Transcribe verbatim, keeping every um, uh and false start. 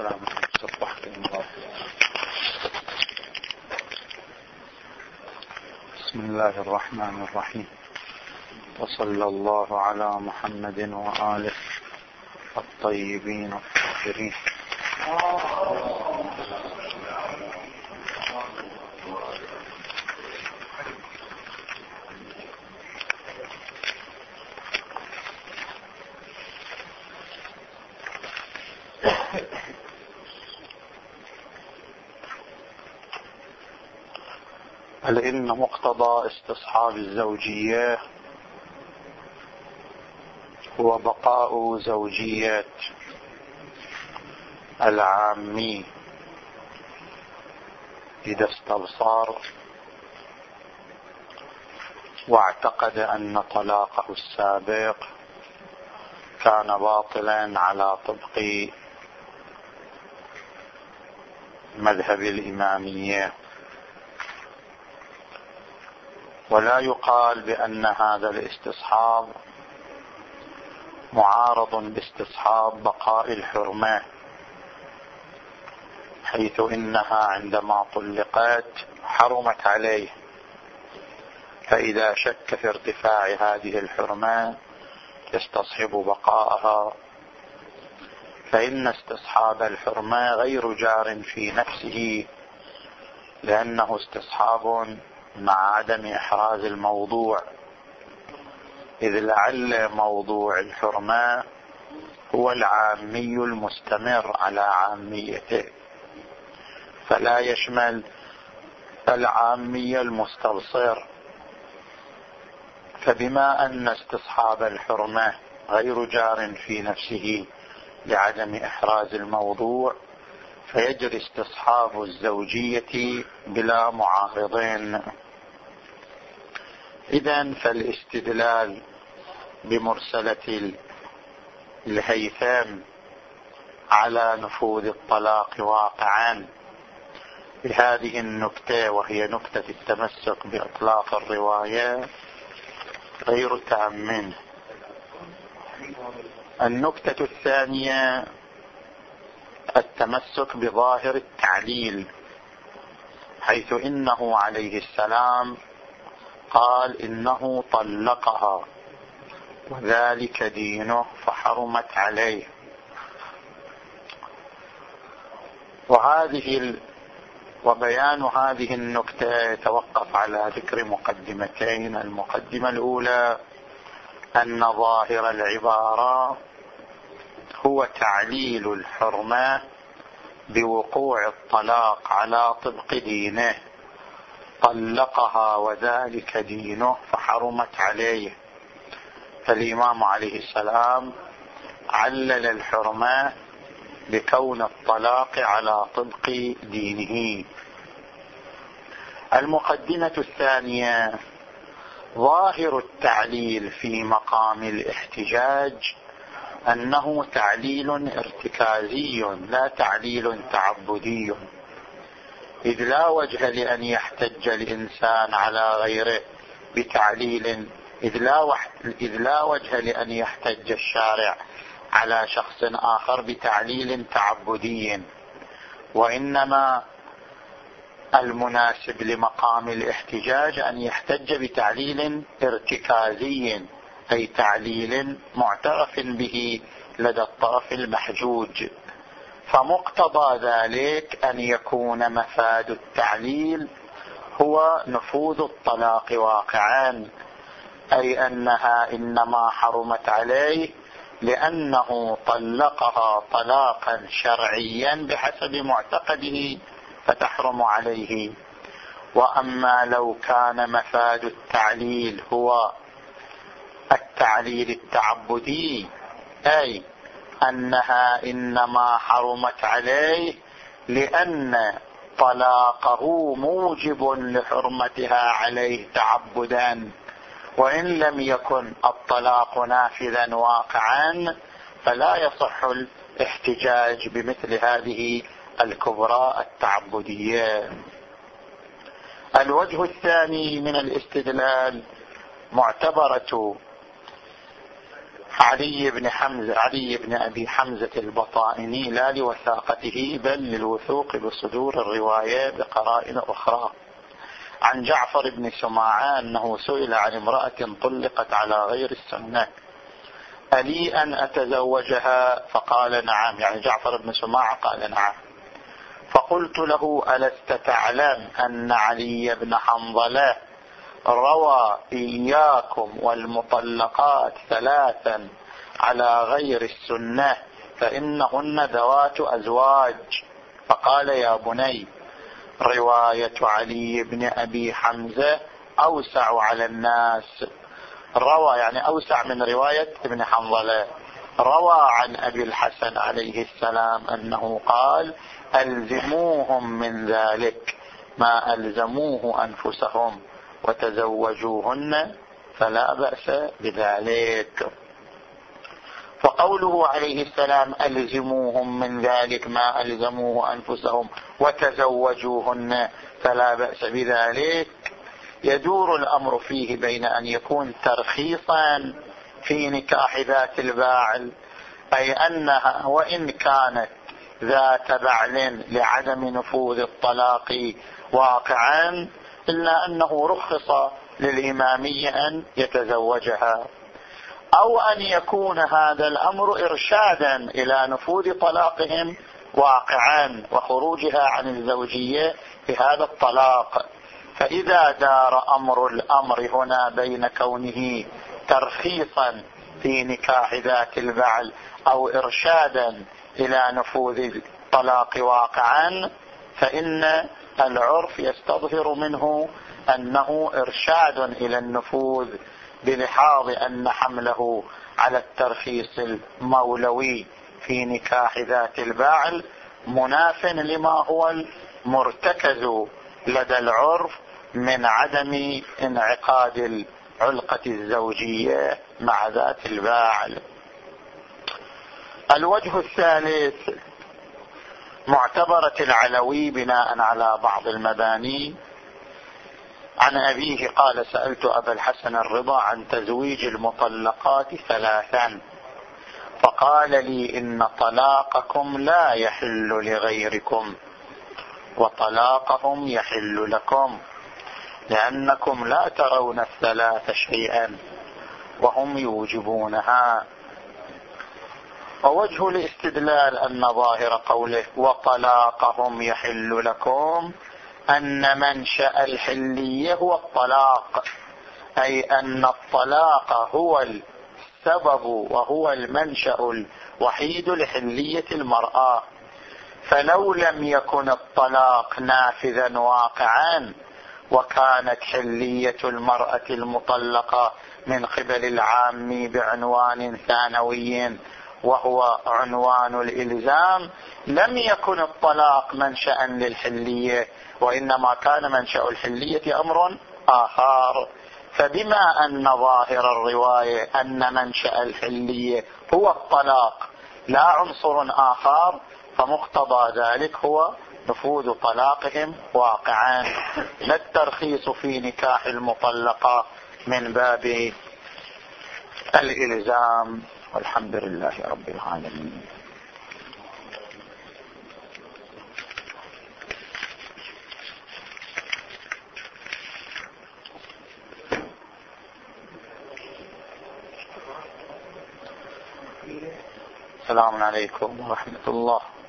والسلام. بسم الله الرحمن الرحيم، وصلى الله على محمد وآله الطيبين الطاهرين. هل إن مقتضى استصحاب الزوجية هو بقاء زوجية العامي إذا استبصر واعتقد أن طلاقه السابق كان باطلا على طبق مذهب الإمامية، ولا يقال بأن هذا الاستصحاب معارض باستصحاب بقاء الحرمة، حيث إنها عندما طلقت حرمت عليه، فإذا شك في ارتفاع هذه الحرمة يستصحب بقاءها، فإن استصحاب الحرمة غير جار في نفسه، لأنه استصحاب مع عدم إحراز الموضوع، إذ لعل موضوع الحرمة هو العامي المستمر على عاميته، فلا يشمل العامي المستبصر. فبما أن استصحاب الحرمة غير جار في نفسه لعدم إحراز الموضوع، فيجري استصحاب الزوجية بلا معارضين. إذن فالاستدلال بمرسلة الهيثم على نفوذ الطلاق واقعا بهذه النكتة، وهي نكتة التمسك بإطلاق الرواية، غير تام. النكتة الثانية التمسك بظاهر التعليل، حيث إنه عليه السلام قال إنه طلقها وذلك دينه فحرمت عليه. وهذه ال... وبيان هذه النكتة يتوقف على ذكر مقدمتين. المقدمة الأولى أن ظاهر العبارة هو تعليل الحرمة بوقوع الطلاق على طبق دينه، طلقها وذلك دينه فحرمت عليه. فالإمام عليه السلام علل الحرمة بكون الطلاق على طبق دينه. المقدمة الثانية ظاهر التعليل في مقام الاحتجاج أنه تعليل ارتكازي لا تعليل تعبدي، إذ لا وجه لأن يحتج الإنسان على غيره بتعليل إذ لا, وح... إذ لا وجه لأن يحتج الشارع على شخص آخر بتعليل تعبدي، وإنما المناسب لمقام الاحتجاج أن يحتج بتعليل ارتكازي، أي تعليل معترف به لدى الطرف المحجوج. فمقتضى ذلك أن يكون مفاد التعليل هو نفوذ الطلاق واقعا، أي أنها إنما حرمت عليه لأنه طلقها طلاقا شرعيا بحسب معتقده فتحرم عليه. وأما لو كان مفاد التعليل هو التعليل التعبدي، أي أنها إنما حرمت عليه لأن طلاقه موجب لحرمتها عليه تعبدا، وإن لم يكن الطلاق نافذا واقعا فلا يصح الاحتجاج بمثل هذه الكبرى التعبدية. الوجه الثاني من الاستدلال معتبرة علي بن حمزة علي بن أبي حمزة البطائني لا لوثاقته بل للوثوق بصدور الرواية بقرائن أخرى، عن جعفر بن سماعة أنه سئل عن امرأة طلقت على غير السنة ألي أن أتزوجها؟ فقال نعم، يعني جعفر بن سماعة قال نعم. فقلت له ألست تعلم أن علي بن حنظلة روى إياكم والمطلقات ثلاثا على غير السنة فإنهن ذوات أزواج؟ فقال يا بني، رواية علي بن أبي حمزة أوسع على الناس. روى يعني أوسع من رواية ابن حنظلة. روى عن أبي الحسن عليه السلام أنه قال ألزموهم من ذلك ما ألزموه أنفسهم وتزوجوهن فلا بأس بذلك. فقوله عليه السلام ألزموهم من ذلك ما ألزموه أنفسهم وتزوجوهن فلا بأس بذلك، يدور الأمر فيه بين أن يكون ترخيصا في نكاح ذات الباعل، أي أنها وإن كانت ذات بعل لعدم نفوذ الطلاق واقعا إلا أنه رخص للإمامية أن يتزوجها، أو أن يكون هذا الأمر إرشادا إلى نفوذ طلاقهم واقعا وخروجها عن الزوجية بهذا الطلاق. فإذا دار أمر الأمر هنا بين كونه ترخيصا في نكاح ذات البعل أو إرشادا إلى نفوذ الطلاق واقعا، فإن العرف يستظهر منه أنه إرشاد إلى النفوذ بلحاظ أن حمله على الترخيص المولوي في نكاح ذات الباعل مناف لما هو المرتكز لدى العرف من عدم انعقاد العلقة الزوجية مع ذات الباعل. الوجه الثالث معتبرة العلوي بناء على بعض المباني. عن أبيه قال سألت أبا الحسن الرضا عن تزويج المطلقات ثلاثا فقال لي إن طلاقكم لا يحل لغيركم وطلاقهم يحل لكم لأنكم لا ترون الثلاث شيئا وهم يوجبونها. ووجه الاستدلال أن ظاهر قوله وطلاقهم يحل لكم أن منشأ الحلية هو الطلاق، أي أن الطلاق هو السبب وهو المنشأ الوحيد لحلية المرأة. فلو لم يكن الطلاق نافذا واقعا وكانت حلية المرأة المطلقة من قبل العام بعنوان ثانوي وهو عنوان الإلزام لم يكن الطلاق منشأ للحلية، وإنما كان منشأ الحلية أمر آخر. فبما أن ظاهر الرواية أن منشأ الحلية هو الطلاق لا عنصر آخر، فمقتضى ذلك هو نفوذ طلاقهم واقعا، لا الترخيص في نكاح المطلقة من باب الإلزام. والحمد لله رب العالمين. السلام عليكم ورحمة الله.